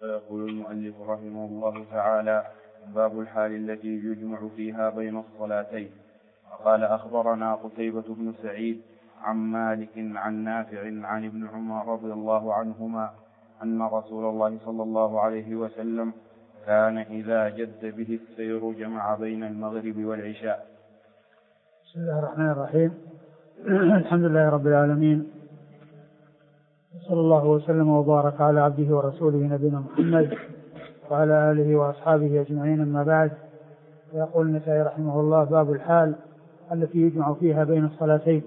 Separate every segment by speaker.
Speaker 1: فيقول المؤلف رحمه الله تعالى: باب الحال التي يجمع فيها بين الصلاتين. قال: أخبرنا قتيبة بن سعيد عن مالك عن نافع عن ابن عمر رضي الله عنهما أن رسول الله صلى الله عليه وسلم كان إذا جد به السير جمع بين المغرب والعشاء.
Speaker 2: بسم الله الرحمن الرحيم. الحمد لله رب العالمين، صلى الله وسلم وبارك على عبده ورسوله نبينا محمد وعلى آله وأصحابه أجمعين، أما بعد. يقول النسائي رحمه الله: باب الحال التي يجمع فيها بين الصلاتين.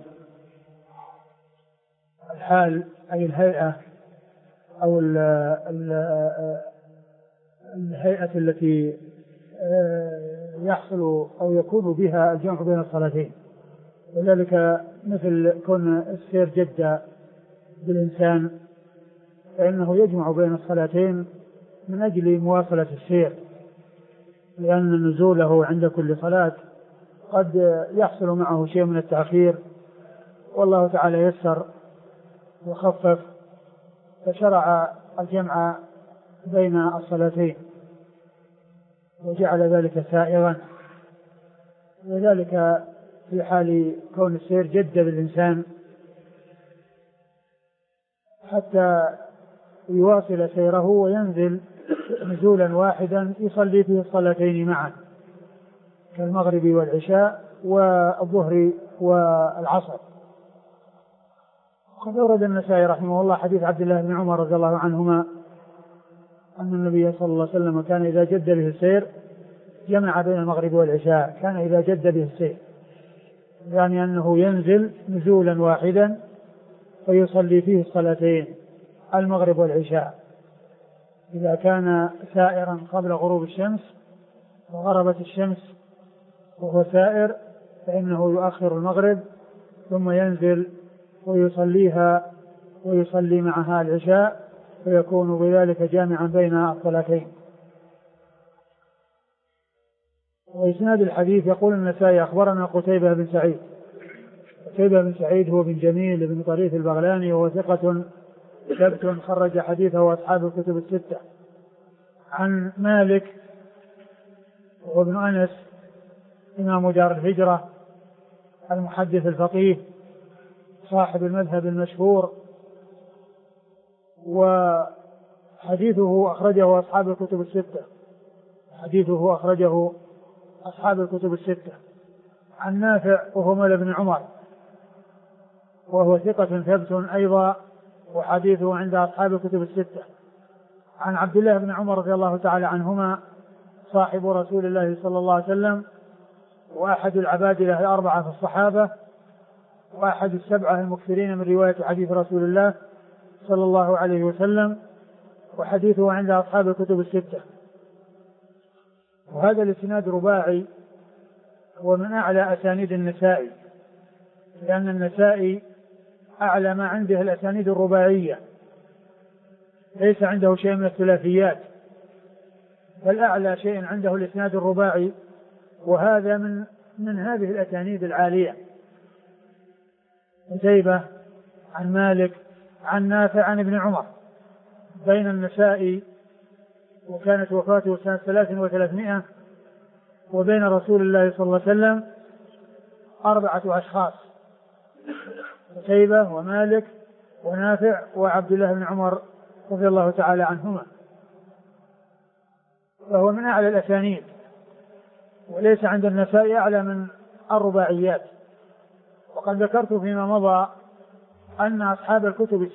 Speaker 2: الحال أي الهيئة أو الهيئة التي يحصل أو يكون بها الجمع بين الصلاتين، وذلك مثل كون السير جد بالإنسان، فإنه يجمع بين الصلاتين من أجل مواصلة السير، لأن نزوله عند كل صلاة قد يحصل معه شيء من التأخير، والله تعالى يسر وخفف فشرع الجمع بين الصلاتين وجعل ذلك سائغا. وذلك في حال كون السير جد بالإنسان حتى يواصل سيره وينزل نزولا واحدا يصلي فيه الصلاتين معا كالمغرب والعشاء والظهر والعصر. وقد أورد النسائي رحمه الله حديث عبد الله بن عمر رضي الله عنهما أن النبي صلى الله عليه وسلم كان إذا جد به السير جمع بين المغرب والعشاء. كان إذا جد به السير يعني أنه ينزل نزولا واحدا فيصلي فيه الصلاتين المغرب والعشاء. إذا كان سائرا قبل غروب الشمس وغربت الشمس وهو سائر فإنه يؤخر المغرب ثم ينزل ويصليها ويصلي معها العشاء، فيكون بذلك جامعا بين الصلاتين. وإسناد الحديث يقول النسائي: أخبرنا قتيبة بن سعيد. قتيبة بن سعيد هو بن جميل بن طريف البغلاني، وهو ثقة ثبت خرج حديثه أصحاب الكتب الستة. عن مالك وابن أنس إمام دار الهجرة المحدث الفقيه صاحب المذهب المشهور، وحديثه أخرجه أصحاب الكتب الستة. حديثه أخرجه أصحاب الكتب الستة. عن نافع وهو مولى بن عمر، وهو ثقة ثبت أيضا، وحديثه عند أصحاب الكتب الستة. عن عبد الله بن عمر رضي الله تعالى عنهما صاحب رسول الله صلى الله عليه وسلم، وأحد العبادلة الأربعة في الصحابة، وأحد السبعة المكثرين من رواية حديث رسول الله صلى الله عليه وسلم، وحديثه عند أصحاب الكتب الستة. وهذا الاسناد رباعي ومن أعلى أسانيد النسائي، لأن النسائي أعلى ما عنده الأسانيد الرباعية، ليس عنده شيء من الثلاثيات، بل أعلى شيء عنده الاسناد الرباعي، وهذا من هذه الأسانيد العالية. قتيبة عن مالك عن نافع عن ابن عمر. بين النسائي وكانت وفاته سنة 300، وبين رسول الله صلى الله عليه وسلم 4 أشخاص: قتيبة ومالك ونافع وعبد الله بن عمر رضي الله تعالى عنهما. فهو من أعلى الأسانيد، وليس عند النسائي أعلى من الرباعيات. وقد ذكرت فيما مضى أن أصحاب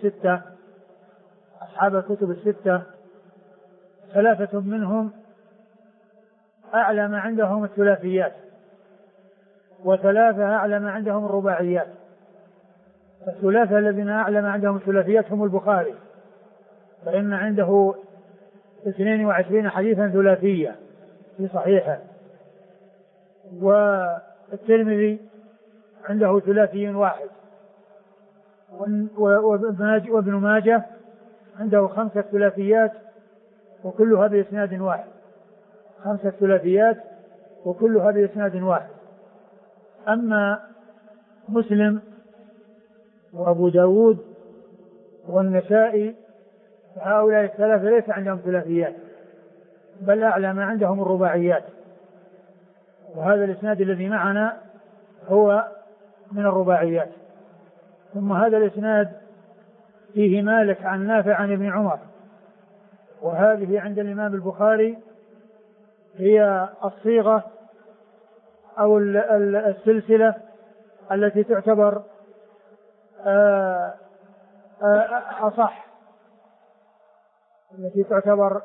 Speaker 2: الكتب الستة 3 منهم أعلى ما عندهم الثلاثيات، و3 أعلى ما عندهم الرباعيات. الثلاثة الذين أعلى ما عندهم الثلاثيات هم البخاري، فإن عنده 22 حديثا ثلاثية في صحيحه، والترمذي عنده ثلاثي واحد، وابن ماجه عنده 5 ثلاثيات وكلها بإسناد واحد. 5 ثلاثيات وكلها بإسناد واحد. أما مسلم وأبو داود والنسائي هؤلاء الثلاثة ليس عندهم ثلاثيات، بل أعلى ما عندهم الرباعيات، وهذا الإسناد الذي معنا هو من الرباعيات. ثم هذا الإسناد فيه مالك عن نافع عن ابن عمر، وهذه عند الإمام البخاري هي الصيغة أو السلسلة التي تعتبر أصح، التي تعتبر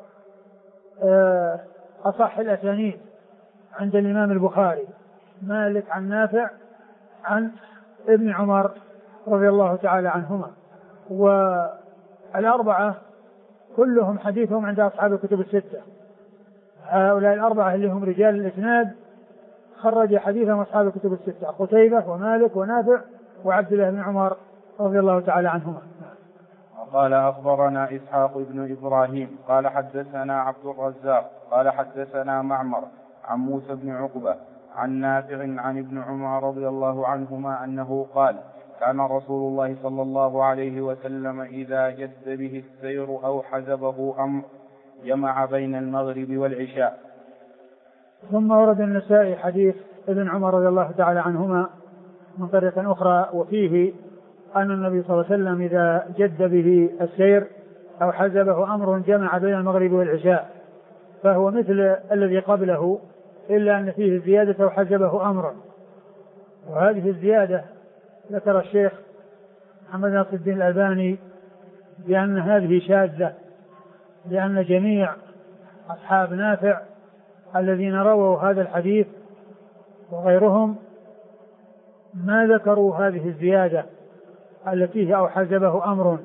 Speaker 2: أصح الأسانيد عند الإمام البخاري، مالك عن نافع عن ابن عمر رضي الله تعالى عنهما. والأربعة كلهم حديثهم عند أصحاب الكتب الستة، هؤلاء الأربعة اللي هم رجال الإسناد خرج حديثهم أصحاب الكتب الستة، قتيبة ومالك ونافع وعبد الله بن عمر رضي الله تعالى عنهما.
Speaker 1: قال أخبرنا إسحاق بن إبراهيم قال حدثنا عبد الرزاق قال حدثنا معمر عن موسى بن عقبة عن نافع عن ابن عمر رضي الله عنهما أنه قال كان رسول الله صلى الله عليه وسلم إذا جد به السير أو حزبه أمر جمع بين المغرب والعشاء.
Speaker 2: ثم ورد النسائي حديث ابن عمر رضي الله تعالى عنهما من طريق أخرى، وفيه أن النبي صلى الله عليه وسلم إذا جد به السير أو حزبه أمر جمع بين المغرب والعشاء، فهو مثل الذي قبله إلا أن فيه زيادة أو حزبه أمر. وهذه الزيادة ذكر الشيخ محمد ناصر الدين الألباني بأن هذه شاذة، لأن جميع أصحاب نافع الذين رووا هذا الحديث وغيرهم ما ذكروا هذه الزيادة التي هي أو حزبه أمر.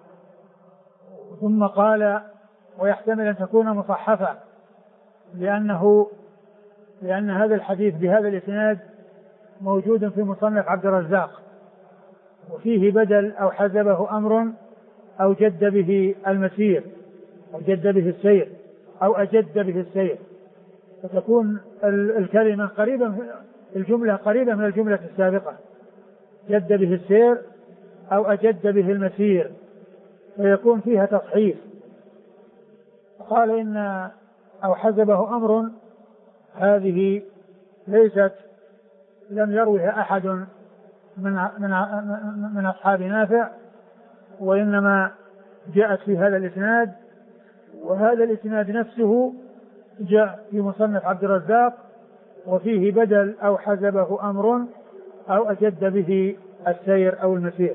Speaker 2: ثم قال ويحتمل أن تكون مصحفة، لأن هذا الحديث بهذا الإسناد موجود في مصنف عبد الرزاق، وفيه بدل أو حزبه أمر أو جد به المسير أو جد به السير أو أجد به السير، فتكون الكلمة قريبة، الجملة قريبة من الجملة السابقة، جد به السير أو أجد به المسير، فيكون فيها تصحيف. قال إن أو حزبه أمر هذه ليست لم يروها أحد من أصحاب نافع، وإنما جاءت في هذا الإسناد، وهذا الإسناد نفسه جاء في مصنف عبد الرزاق، وفيه بدل أو حزبه أمر أو أجد به السير أو المسير.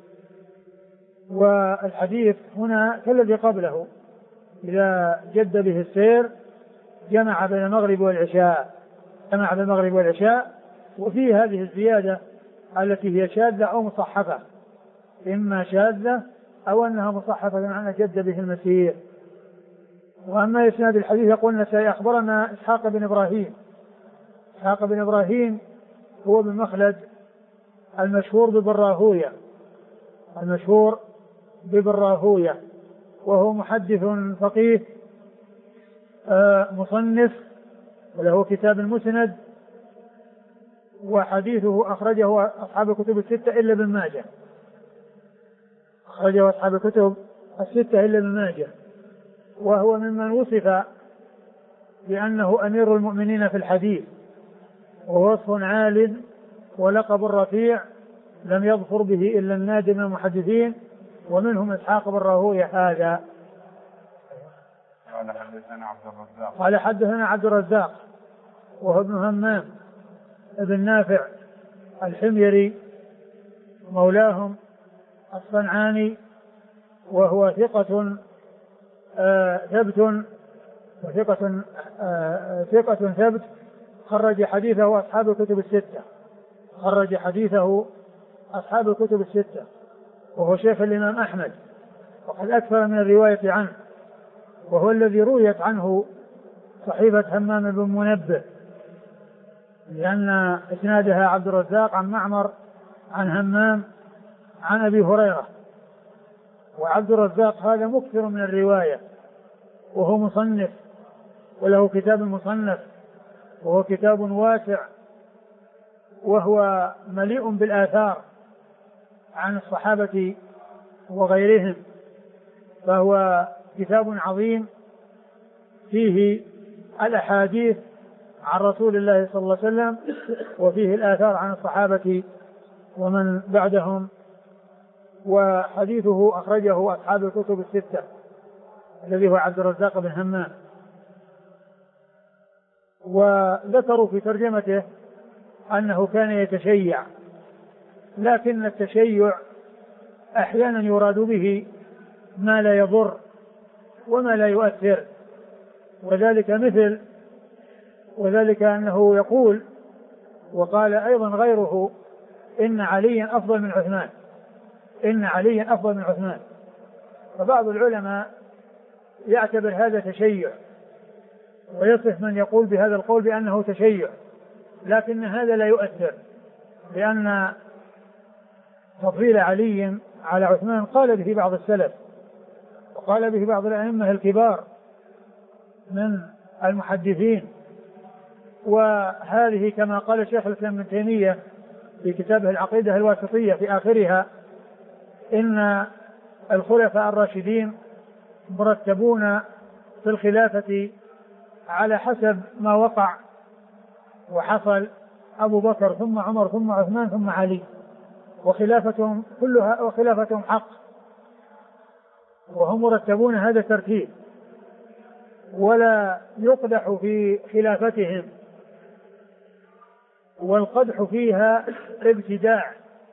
Speaker 2: والحديث هنا كالذي قبله، إذا جد به السير جمع بين المغرب والعشاء، وفيه هذه الزيادة التي هي شاذة أو مصحفة، إما شاذة أو أنها مصحفة بمعنى جد به المسير. وأما إسناد الحديث يقول النسائي أخبرنا إسحاق بن إبراهيم. إسحاق بن إبراهيم هو بن مخلد المشهور ببراهوية، وهو محدث فقيه مصنف، وله كتاب المسند، وحديثه أخرجه أصحاب الكتب الستة إلا ابن ماجه، أخرجه أصحاب الكتب الستة إلا ابن ماجه، وهو ممن وصف بأنه أمير المؤمنين في الحديث، ووصف عال ولقب رفيع لم يظفر به إلا النادر من المحدثين، ومنهم إسحاق بن راهويه هذا. قال حدثنا عبد الرزاق وهو ابن همام ابن نافع الحميري مولاهم الصنعاني، وهو ثقة ثبت خرج حديثه أصحاب الكتب الستة، وهو شيخ الإمام أحمد، وقد أكثر من الرواية عنه، وهو الذي رويت عنه صحيفة همام بن منبه، لأن إسنادها عبد الرزاق عن معمر عن همام عن أبي هريرة. وعبد الرزاق هذا مكثر من الرواية، وهو مصنف وله كتاب مصنف، وهو كتاب واسع، وهو مليء بالآثار عن الصحابة وغيرهم، فهو كتاب عظيم فيه الأحاديث عن رسول الله صلى الله عليه وسلم، وفيه الآثار عن الصحابة ومن بعدهم. وحديثه أخرجه أصحاب الكتب الستة الذي هو عبد الرزاق بن همام. وذكروا في ترجمته أنه كان يتشيع، لكن التشيع أحيانا يراد به ما لا يضر وما لا يؤثر، وذلك أنه يقول، وقال أيضا غيره، إن عليا أفضل من عثمان، إن عليا أفضل من عثمان. فبعض العلماء يعتبر هذا تشيع، ويصف من يقول بهذا القول بأنه تشيع، لكن هذا لا يؤثر، لأن تفضيل علي على عثمان قال به بعض السلف، وقال به بعض الأئمة الكبار من المحدثين. وهذه كما قال شيخ الإسلام ابن تيمية في كتابه العقيدة الواسطية في آخرها، إن الخلفاء الراشدين مرتبون في الخلافة على حسب ما وقع وحصل، أبو بكر ثم عمر ثم عثمان ثم علي، وخلافتهم كلها وخلافتهم حق، وهم مرتبون هذا الترتيب، ولا يقدح في خلافتهم، والقدح فيها ابتداع،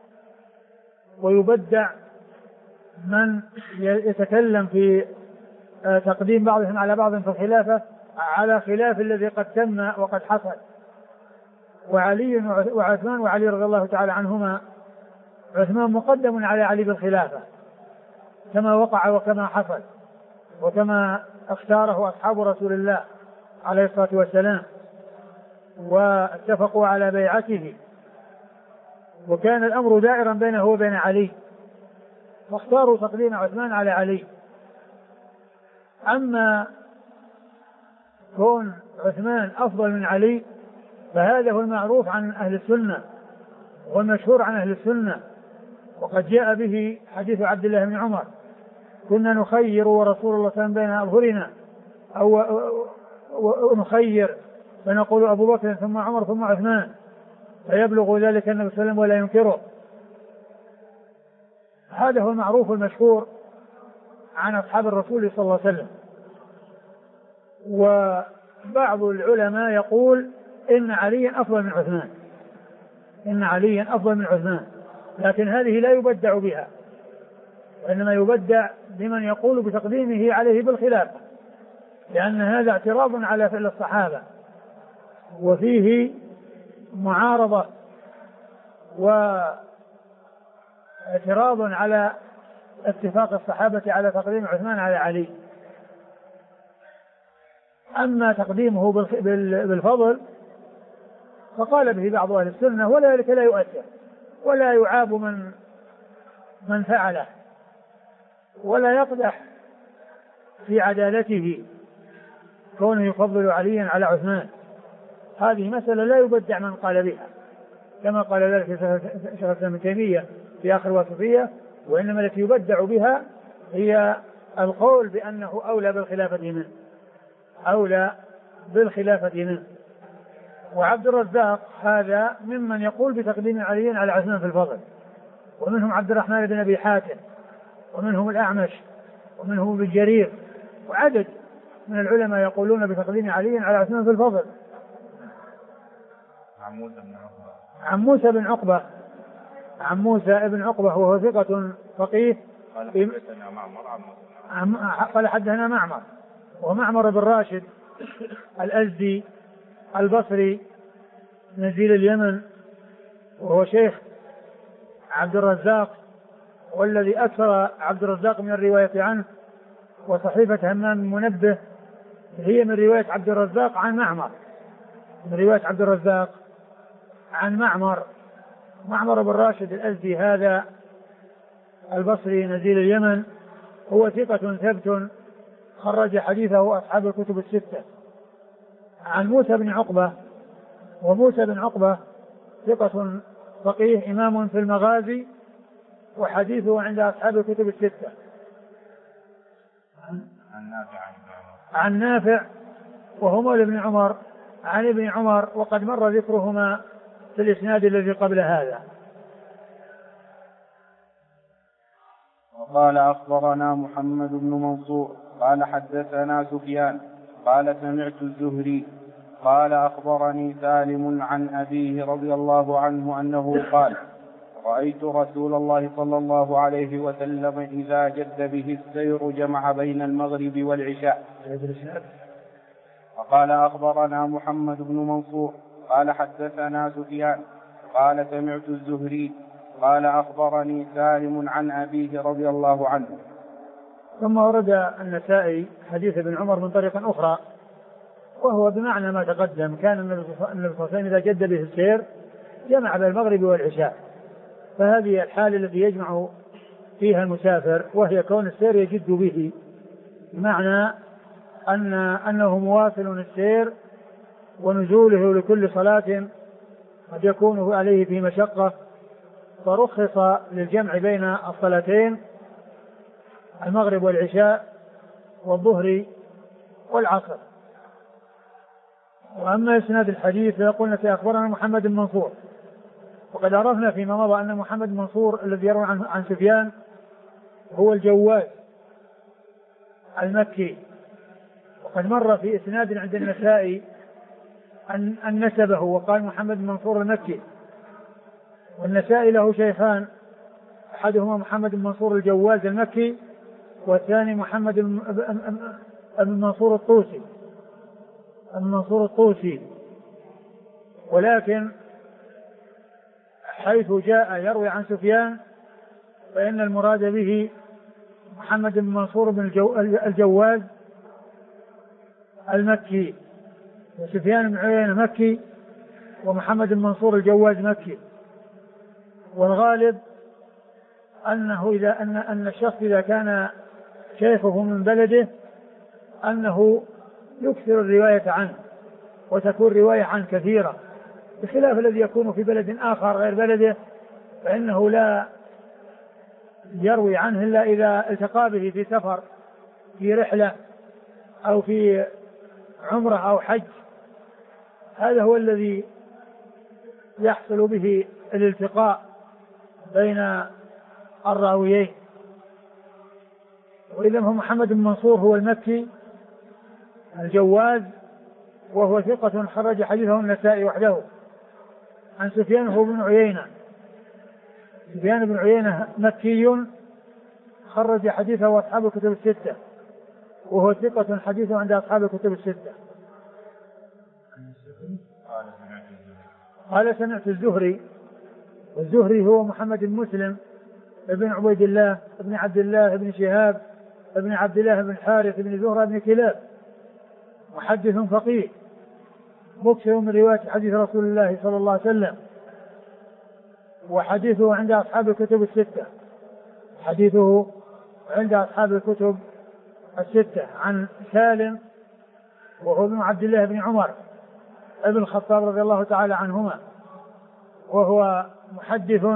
Speaker 2: ويبدع من يتكلم في تقديم بعضهم على بعض في الخلافة على خلاف الذي قد تم وقد حصل. وعلي وعثمان وعلي رضي الله تعالى عنهما، عثمان مقدم على علي بالخلافة كما وقع وكما حصل وكما اختاره أصحاب رسول الله عليه الصلاة والسلام، واتفقوا على بيعته، وكان الأمر دائرا بينه وبين علي، فاختاروا تقديم عثمان على علي. أما كون عثمان أفضل من علي فهذا هو المعروف عن أهل السنة والمشهور عن أهل السنة، وقد جاء به حديث عبد الله بن عمر: كنا نخير ورسول الله صلى الله عليه وسلم بين أظهرنا، أو نخير فنقول أبو بكر ثم عمر ثم عثمان، فيبلغ ذلك النبي صلى الله عليه وسلم ولا ينكره. هذا هو المعروف المشهور عن أصحاب الرسول صلى الله عليه وسلم. وبعض العلماء يقول إن عليا أفضل من عثمان، إن عليا أفضل من عثمان، لكن هذه لا يبدع بها، وإنما يبدع بمن يقول بتقديمه عليه بالخلافة، لأن هذا اعتراض على فعل الصحابة، وفيه معارضة واعتراض على اتفاق الصحابة على تقديم عثمان على علي. أما تقديمه بالفضل فقال به بعض أهل السنة، وذلك لا يؤثر ولا يعاب من فعله، ولا يقدح في عدالته كونه يفضل عليا على عثمان. هذه مسألة لا يبدع من قال بها، كما قال ذلك شيخ الإسلام ابن تيمية في آخر وصفية: وإنما التي يبدع بها هي القول بأنه أولى بالخلافة منه، أولى بالخلافة منه. وعبد الرزاق هذا ممن يقول بتقديم علي على عثمان في الفضل، ومنهم عبد الرحمن بن أبي حاتم، ومنهم الأعمش، ومنهم ابن جرير، وعدد من العلماء يقولون بتقديم علي على عثمان في الفضل. عن موسى بن عقبة، عن موسى بن عقبة وهو ثقة فقيه، قال حدثنا معمر، ومعمر بن راشد الأزدي البصري نزيل اليمن، وهو شيخ عبد الرزاق، والذي أكثر عبد الرزاق من الرواية عنه. وصحيفة همام المنبه هي من رواية عبد الرزاق عن معمر، من رواية عبد الرزاق عن معمر. معمر بن راشد الأزدي هذا البصري نزيل اليمن هو ثقة ثبت، خرج حديثه أصحاب الكتب الستة. عن موسى بن عقبة، وموسى بن عقبة ثقة فقيه إمام في المغازي، وحديثه عند أصحاب الكتب الستة. عن نافع وهو مولى ابن عمر عن ابن عمر، وقد مر ذكرهما في الإسناد الذي قبل هذا.
Speaker 1: وقال أخبرنا محمد بن منصور قال حدثنا سفيان قال سمعت الزهري قال أخبرني سالم عن أبيه رضي الله عنه أنه قال رأيت رسول الله صلى الله عليه وسلم إذا جد به السير جمع بين المغرب والعشاء. وقال أخبرنا محمد بن منصور قال حدثنا سفيان قال سمعت الزهري قال أخبرني سالم عن أبيه رضي الله عنه.
Speaker 2: ثم ورد النسائي حديث ابن عمر من طريق أخرى وهو بمعنى ما تقدم. كان النبي صلى الله عليه وسلم إذا جد به السير جمع بين المغرب والعشاء، فهذه الحالة التي يجمع فيها المسافر، وهي كون السير يجد به، بمعنى أنه مواصل السير ونزوله لكل صلاة قد يكون عليه في مشقة، فرخص للجمع بين الصلاتين المغرب والعشاء والظهر والعصر. وأما إسناد الحديث فقلنا في أخبرنا محمد بن منصور، وقد عرفنا فيما مضى أن محمد بن منصور الذي يروي عن سفيان هو الجواز المكي، وقد مر في إسناد عند النسائي أن نسبه وقال محمد بن منصور المكي. والنسائي له شيخان، أحدهما محمد بن منصور الجواز المكي، والثاني محمد بن منصور الطوسي. ولكن حيث جاء يروي عن سفيان فإن المراد به محمد بن منصور بن الجواز المكي، وسفيان بن عيينة مكي، ومحمد بن منصور الجواز مكي. والغالب أنه أن الشخص إذا كان شيخه من بلده أنه يكثر الرواية عنه وتكون رواية عنه كثيرة، بخلاف الذي يكون في بلد آخر غير بلده فإنه لا يروي عنه إلا إذا التقى به في سفر، في رحلة، أو في عمرة أو حج. هذا هو الذي يحصل به الالتقاء بين الراويين. وإذا هو محمد بن منصور هو المكي الجواز، وهو ثقة خرج حديثه النسائي وحده. عن سفيان هو بن عيينة، سفيان بن عيينة مكي خرج حديثه أصحاب الكتب الستة، وهو ثقة حديثه عند أصحاب الكتب الستة. قال سمعت الزهري، والزهري هو محمد بن مسلم ابن عبيد الله ابن عبد الله ابن شهاب ابن عبد الله بن حارث ابن زهرة ابن كلاب، محدث فقيه مكثر من رواية حديث رسول الله صلى الله عليه وسلم، وحديثه عند أصحاب الكتب الستة، حديثه عند أصحاب الكتب الستة. عن سالم وهو ابن عبد الله بن عمر ابن الخطاب رضي الله تعالى عنهما، وهو محدث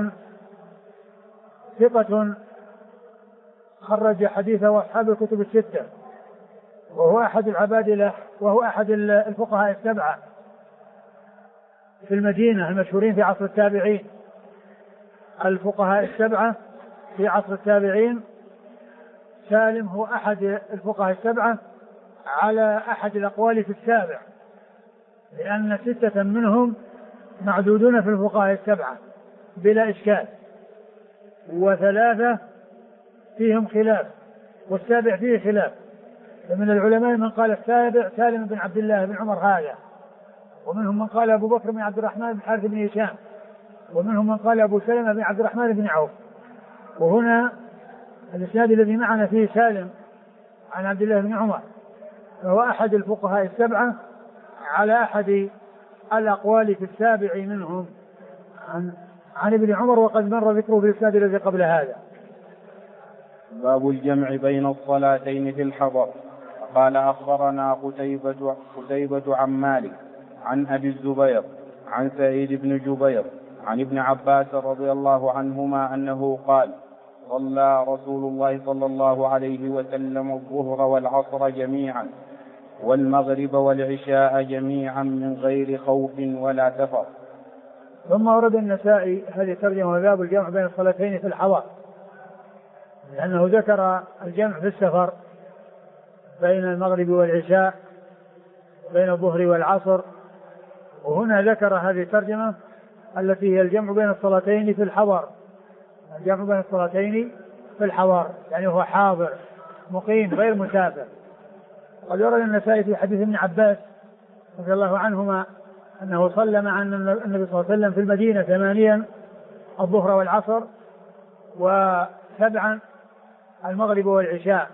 Speaker 2: ثقة خرج حديثه أصحاب الكتب الستة، وهو أحد العبادلة، وهو أحد الفقهاء السبعة في المدينة المشهورين في عصر التابعين. الفقهاء السبعة في عصر التابعين، سالم هو أحد الفقهاء السبعة على أحد الأقوال في السابع، لأن 6 منهم معدودون في الفقهاء السبعة بلا إشكال، و3 فيهم خلاف، والسابع فيه خلاف. فمن العلماء من قال السابع سالم بن عبد الله بن عمر هذا، ومنهم من قال أبو بكر بن عبد الرحمن بن حارث بن هشام، ومنهم من قال أبو سلمة بن عبد الرحمن بن عوف. وهنا الإسناد الذي معنا فيه سالم عن عبد الله بن عمر، فهو أحد الفقهاء السبعة على أحد الأقوال في السابع منهم عن ابن عمر، وقد مر ذكره في الإسناد الذي قبل هذا.
Speaker 1: باب الجمع بين الصلاتين في الحضر. قال أخبرنا قتيبة عن مالك عن أبي الزبير عن سعيد بن جبير عن ابن عباس رضي الله عنهما أنه قال صلى رسول الله صلى الله عليه وسلم الظهر والعصر جميعا والمغرب والعشاء جميعا من غير خوف ولا سفر.
Speaker 2: ثم ورد النسائي هذه ترجمة باب الجمع بين الصلاتين في الحضر، لأنه ذكر الجمع في السفر بين المغرب والعشاء بين الظهر والعصر، وهنا ذكر هذه الترجمة التي هي الجمع بين الصلاتين في الحضر، الجمع بين الصلاتين في الحضر يعني هو حاضر مقيم غير مسافر. قد ورد النسائي في حديث ابن عباس رضي الله عنهما أنه صلى مع النبي صلى الله عليه وسلم في المدينة 8 الظهر والعصر و7 المغرب والعشاء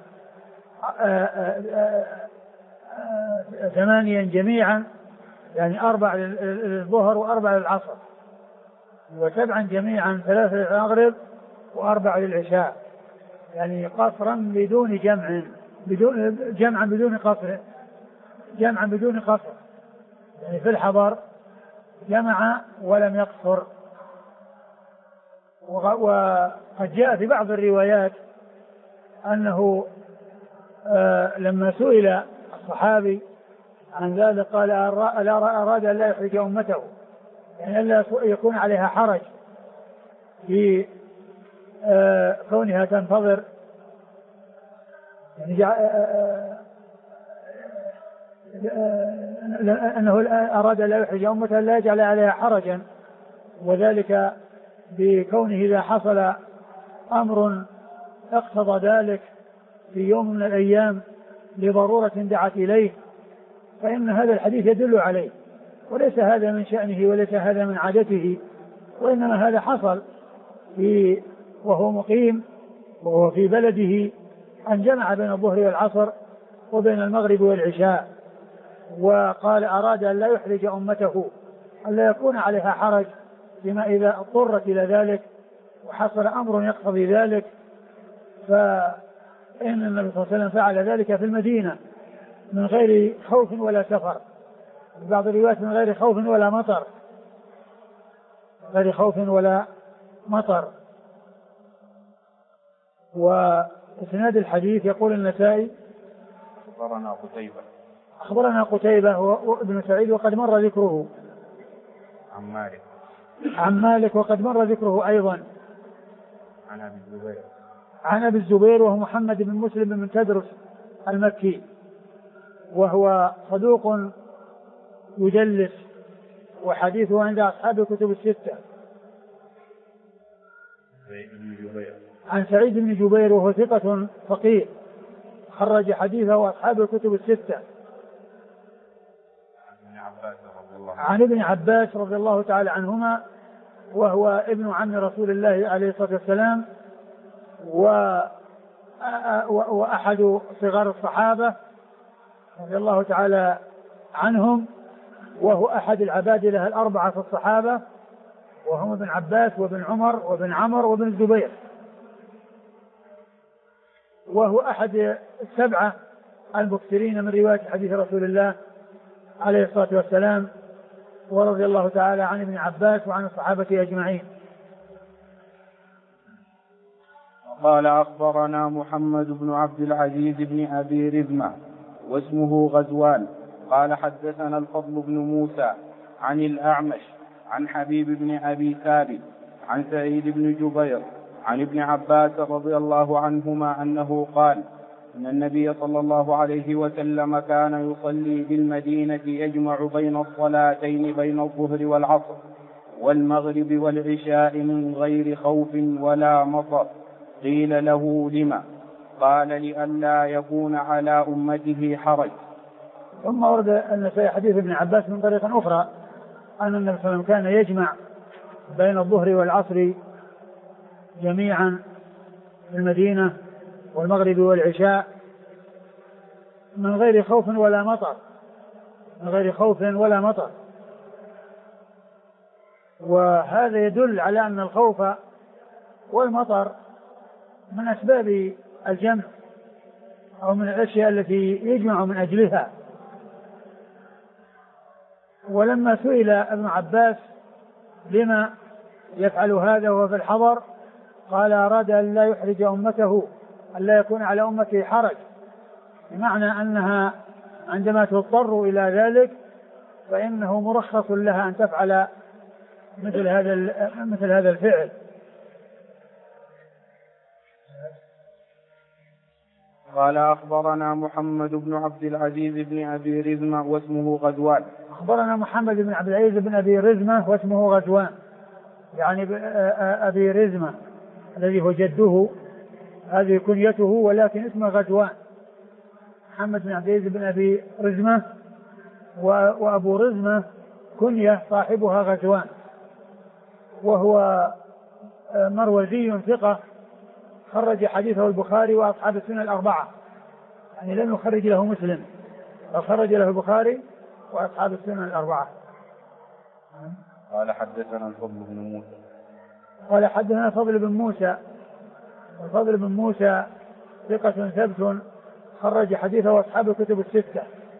Speaker 2: 8 جميعا، يعني 4 للظهر و4 للعصر، و7 جميعا 3 للمغرب و4 للعشاء، يعني قصرا بدون جمع، جمعا بدون قصر، جمعا بدون قصر، يعني في الحضر جمع ولم يقصر. وقد جاء في بعض الروايات أنه لما سئل الصحابي عن ذلك قال أراد أن لا يحرج أمته، يعني ألا يكون عليها حرج في كونها تنتظر، يعني أنه أراد أن لا يحرج أمته لا يجعل عليها حرجا، وذلك بكونه إذا حصل أمر اقتضى ذلك في يوم من الأيام لضرورة دعت إليه فإن هذا الحديث يدل عليه، وليس هذا من شأنه وليس هذا من عادته، وإنما هذا حصل وهو مقيم وهو في بلده أن جمع بين الظهر والعصر وبين المغرب والعشاء، وقال أراد أن لا يحرج أمته، أن لا يكون عليها حرج فيما إذا اضطرت إلى ذلك وحصل أمر يقتضي ذلك، فإن النبي صلى الله عليه وسلم فعل ذلك في المدينة من غير خوف ولا سفر، في بعض الروايات من غير خوف ولا مطر، غير خوف ولا مطر. وإسناد الحديث يقول النسائي أخبرنا قتيبة وابن سعيد وقد مر ذكره عن مالك وقد مر ذكره أيضا عن أبي الزبير وهو محمد بن مسلم بن تدرس المكي، وهو صدوق يدلس وحديثه عند أصحاب الكتب الستة. عن سعيد بن جبير وهو ثقة فقيه خرج حديثه أصحاب الكتب الستة. عن ابن عباس رضي الله تعالى عنهما وهو ابن عم رسول الله عليه الصلاة والسلام وأحد صغار الصحابة رضي الله تعالى عنهم، وهو أحد العبادلة الأربعة في الصحابة، وهم ابن عباس وابن عمر وابن عمر وابن الزبير، وهو أحد السبعة المكثرين من رواية حديث رسول الله عليه الصلاة والسلام، ورضي الله تعالى عن ابن عباس وعن الصحابة أجمعين.
Speaker 1: قال أخبرنا محمد بن عبد العزيز بن أبي رزمة واسمه غزوان قال حدثنا الفضل بن موسى عن الأعمش عن حبيب بن أبي ثابت عن سعيد بن جبير عن ابن عباس رضي الله عنهما أنه قال إن النبي صلى الله عليه وسلم كان يصلي بالمدينة يجمع بين الصلاتين بين الظهر والعصر والمغرب والعشاء من غير خوف ولا مطر. قيل له لما؟ قال لئلا يكون على أمته حرج.
Speaker 2: ثم ورد النسائي حديث ابن عباس من طريقة أخرى أن النبي صلى الله عليه وسلم كان يجمع بين الظهر والعصر جميعا في المدينة والمغرب والعشاء من غير خوف ولا مطر، من غير خوف ولا مطر. وهذا يدل على أن الخوف والمطر من أسباب الجمع أو من الأشياء التي يجمع من أجلها. ولما سئل ابن عباس لما يفعل هذا وهو في الحضر قال أراد أن لا يحرج أمته، أن لا يكون على أمته حرج، بمعنى أنها عندما تضطر إلى ذلك فإنه مرخص لها أن تفعل مثل هذا الفعل.
Speaker 1: قال أخبرنا محمد بن عبد العزيز بن أبي رزمة واسمه غزوان.
Speaker 2: أخبرنا محمد بن عبد العزيز بن أبي رزمة واسمه غزوان، يعني أبي رزمة الذي هو جده، هذه كنيته ولكن اسمه غزوان. محمد بن عبد العزيز بن أبي رزمة، وأبو رزمة كنية صاحبها غزوان، وهو مروزي ثقة، خرج حديثه البخاري وأصحاب السنن الأربعة، يعني لم يخرج له مسلم، فخرج له البخاري وأصحاب السنن الأربعة.
Speaker 1: قال حدثنا الفضل بن موسى.
Speaker 2: قال حدثنا الفضل بن موسى. الفضل بن موسى ثقة ثبت، خرج حديثه أصحاب الكتب الستة.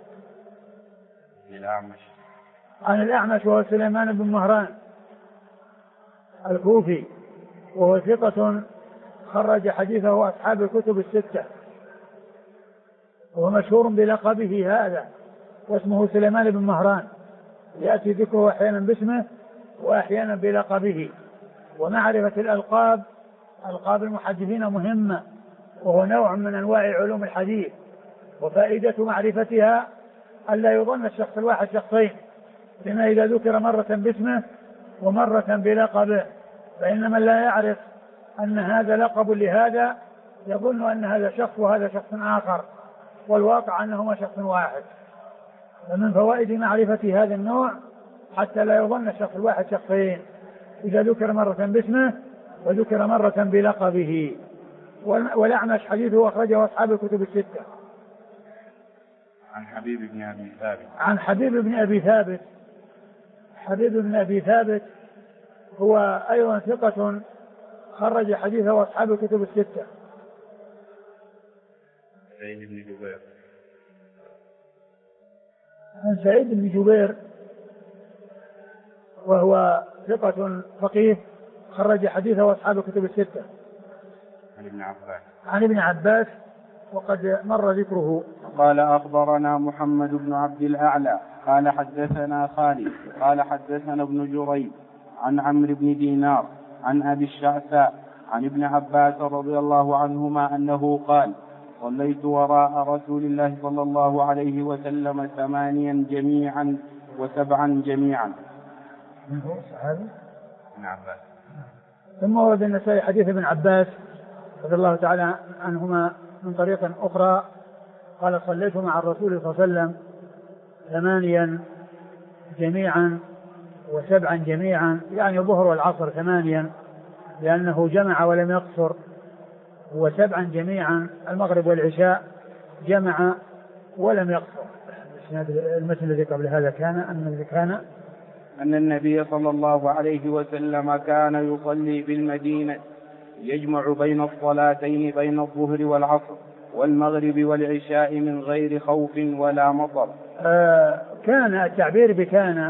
Speaker 2: عن الأعمش وهو سليمان بن مهران الكوفي، وهو ثقة خرج حديثه أصحاب الكتب الستة، وهو مشهور بلقبه هذا، واسمه سليمان بن مهران، يأتي ذكره أحيانا باسمه وأحيانا بلقبه. ومعرفة الألقاب، ألقاب المحدثين مهمة، وهو نوع من أنواع علوم الحديث، وفائدة معرفتها ألا يظن الشخص الواحد شخصين، لما إذا ذكر مرة باسمه ومرة بلقبه، فإن من لا يعرف أن هذا لقب لهذا يظن أن هذا شخص وهذا شخص آخر، والواقع أنهما شخص واحد. فمن فوائد معرفة هذا النوع حتى لا يظن الشخص الواحد شخصين، إذا ذكر مرة باسمه وذكر مرة بلقبه. والأعمش حديثه أخرجه أصحاب الكتب الستة.
Speaker 1: عن حبيب بن أبي ثابت.
Speaker 2: عن حبيب بن أبي ثابت. حبيب بن أبي ثابت هو أيضا ثقة، خرج حديثه أصحاب الكتب الستة.
Speaker 1: سعيد بن جبير.
Speaker 2: عن سعيد بن جبير وهو ثقة فقيه، خرج حديثه أصحاب الكتب الستة.
Speaker 1: عن ابن عباس.
Speaker 2: عن ابن عباس وقد مر ذكره.
Speaker 1: قال أخبرنا محمد بن عبد الأعلى قال حدثنا خالد قال حدثنا ابن جريج عن عمرو بن دينار عن أبي الشعثاء عن ابن عباس رضي الله عنهما أنه قال: صليت وراء رسول الله صلى الله عليه وسلم 8 جميعا و7 جميعا.
Speaker 2: من هو صحابي؟
Speaker 1: ابن عباس.
Speaker 2: ثم ورد النسائي حديث ابن عباس رضي الله تعالى عنهما من طريق أخرى قال: صليت مع الرسول صلى الله عليه وسلم 8 جميعا و7 جميعا، يعني الظهر والعصر 8 لأنه جمع ولم يقصر، و7 جميعا المغرب والعشاء جمع ولم يقصر. المثل الذي قبل هذا كان
Speaker 1: أن النبي صلى الله عليه وسلم كان يصلي بالمدينة يجمع بين الصلاتين بين الظهر والعصر والمغرب والعشاء من غير خوف ولا مطر.
Speaker 2: كان التعبير بكان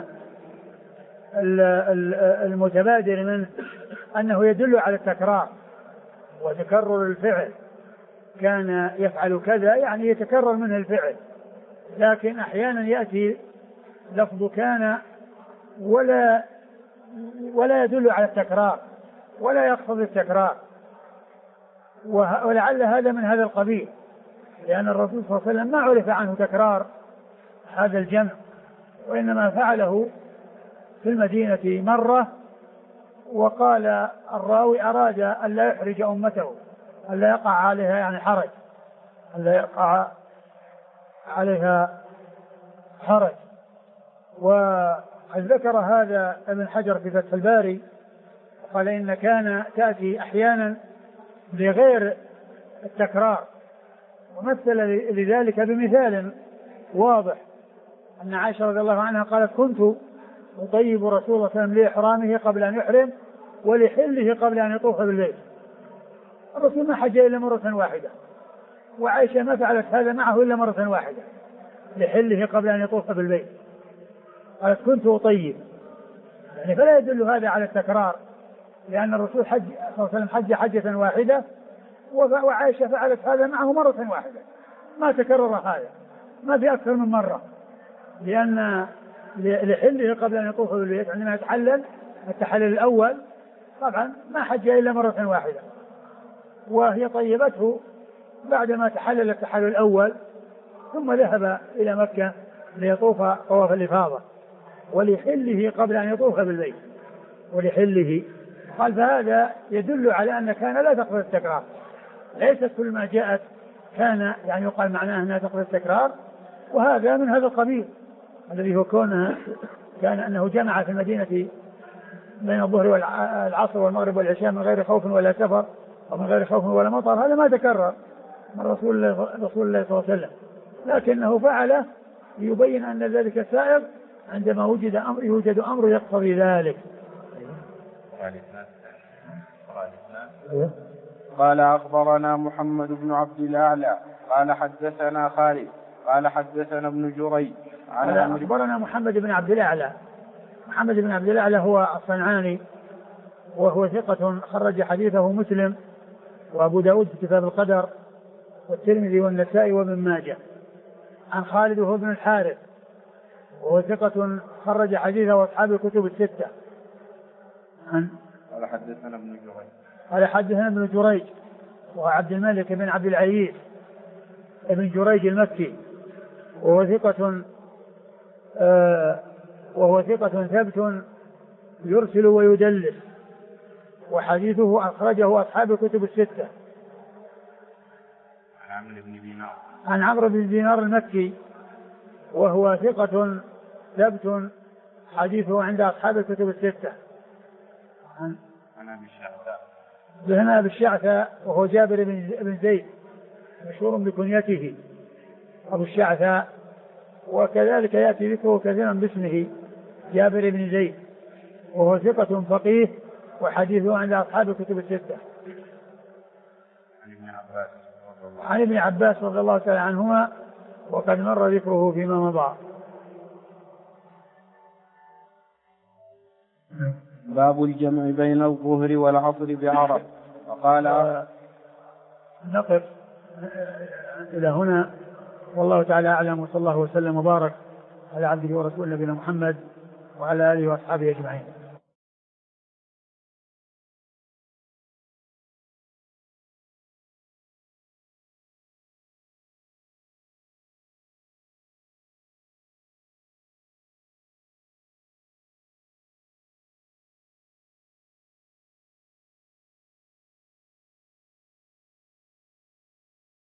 Speaker 2: المتبادر منه أنه يدل على التكرار وتكرر الفعل، كان يفعل كذا يعني يتكرر منه الفعل، لكن أحيانا يأتي لفظ كان ولا يدل على التكرار ولا يقصد التكرار، ولعل هذا من هذا القبيل، لأن الرسول صلى الله عليه وسلم ما عرف عنه تكرار هذا الجمع، وإنما فعله في المدينة مرة، وقال الراوي أراد أن لا يحرج أمته، أن لا يقع عليها يعني حرج، أن لا يقع عليها حرج. وقد ذكر هذا ابن حجر في فتح الباري، قال إن كان تأتي أحيانا بغير التكرار، ومثل لذلك بمثال واضح أن عائشة رضي الله عنها قالت: كنت أطيب رسول الله صلى الله عليه وسلم لإحرامه قبل أن يحرم ولحله قبل أن يطوف بالبيت. الرسول ما حج إلا مرة واحدة، وعائشة ما فعلت هذا معه إلا مرة واحدة لحله قبل أن يطوف بالبيت. قالت: كنت أطيب، يعني فلا يدل هذا على التكرار، لأن الرسول حج صلى الله عليه وسلم حج حجة واحدة، وعائشة فعلت هذا معه مرة واحدة، ما تكرر هذا، ما في أكثر من مرة، لأن لحله قبل أن يطوف بالبيت عندما يتحلل التحلل الأول طبعا ما حج إلا مرة واحدة، وهي طيبته بعدما تحلل التحلل الأول، ثم ذهب إلى مكة ليطوف طواف الإفاضة، ولحله قبل أن يطوف بالبيت، ولحله قال. فهذا يدل على أن كان لا تقبل التكرار، ليست كل ما جاءت كان يعني يقال معناه أنها تقبل التكرار، وهذا من هذا القبيل الذي هو كونها كان أنه جمع في المدينة بين الظهر والعصر والمغرب والعشاء من غير خوف ولا سفر ومن غير خوف ولا مطر، هذا ما تكرر من رسول الله صلى الله عليه وسلم، لكنه فعله ليبين أن ذلك سائر عندما يوجد أمر يقتضي ذلك.
Speaker 1: قال أخبرنا محمد بن عبد الأعلى قال حدثنا خالد قال حدثنا ابن جريج
Speaker 2: أخبرنا محمد بن عبد الأعلى. محمد بن عبد الأعلى هو الصنعاني، وهو ثقة خرج حديثه مسلم وأبو داود في كتاب القدر والترمذي والنسائي وابن ماجه. عن خالد وهو ابن الحارث، وهو ثقة خرج حديثه أصحاب الكتب الستة.
Speaker 1: قال حدثنا ابن جريج.
Speaker 2: قال حدثنا ابن جريج وهو عبد الملك بن عبد العزيز ابن جريج المكي، وهو ثقة ثبت يرسل ويدلس، وحديثه أخرجه أصحاب الكتب الستة. عن عمرو بن دينار المكي، وهو ثقة ثبت حديثه عند أصحاب الكتب الستة. عن أبي الشعثاء وهو جابر بن زيد مشهور بكنيته أبو الشعثاء، وكذلك يأتي ذكره كثيرا باسمه جابر بن زيد، وهو ثقة فقيه وحديثه عند أصحاب الكتب الستة. عن ابن عباس رضي الله تعالى عنهما، وقد مر ذكره فيما مضى.
Speaker 1: باب الجمع بين الظهر والعصر بعرف. وقال
Speaker 2: نقف إلى هنا، والله تعالى أعلم، وصلى الله وسلم وبارك على عبده ورسوله نبينا محمد وعلى آله وأصحابه أجمعين.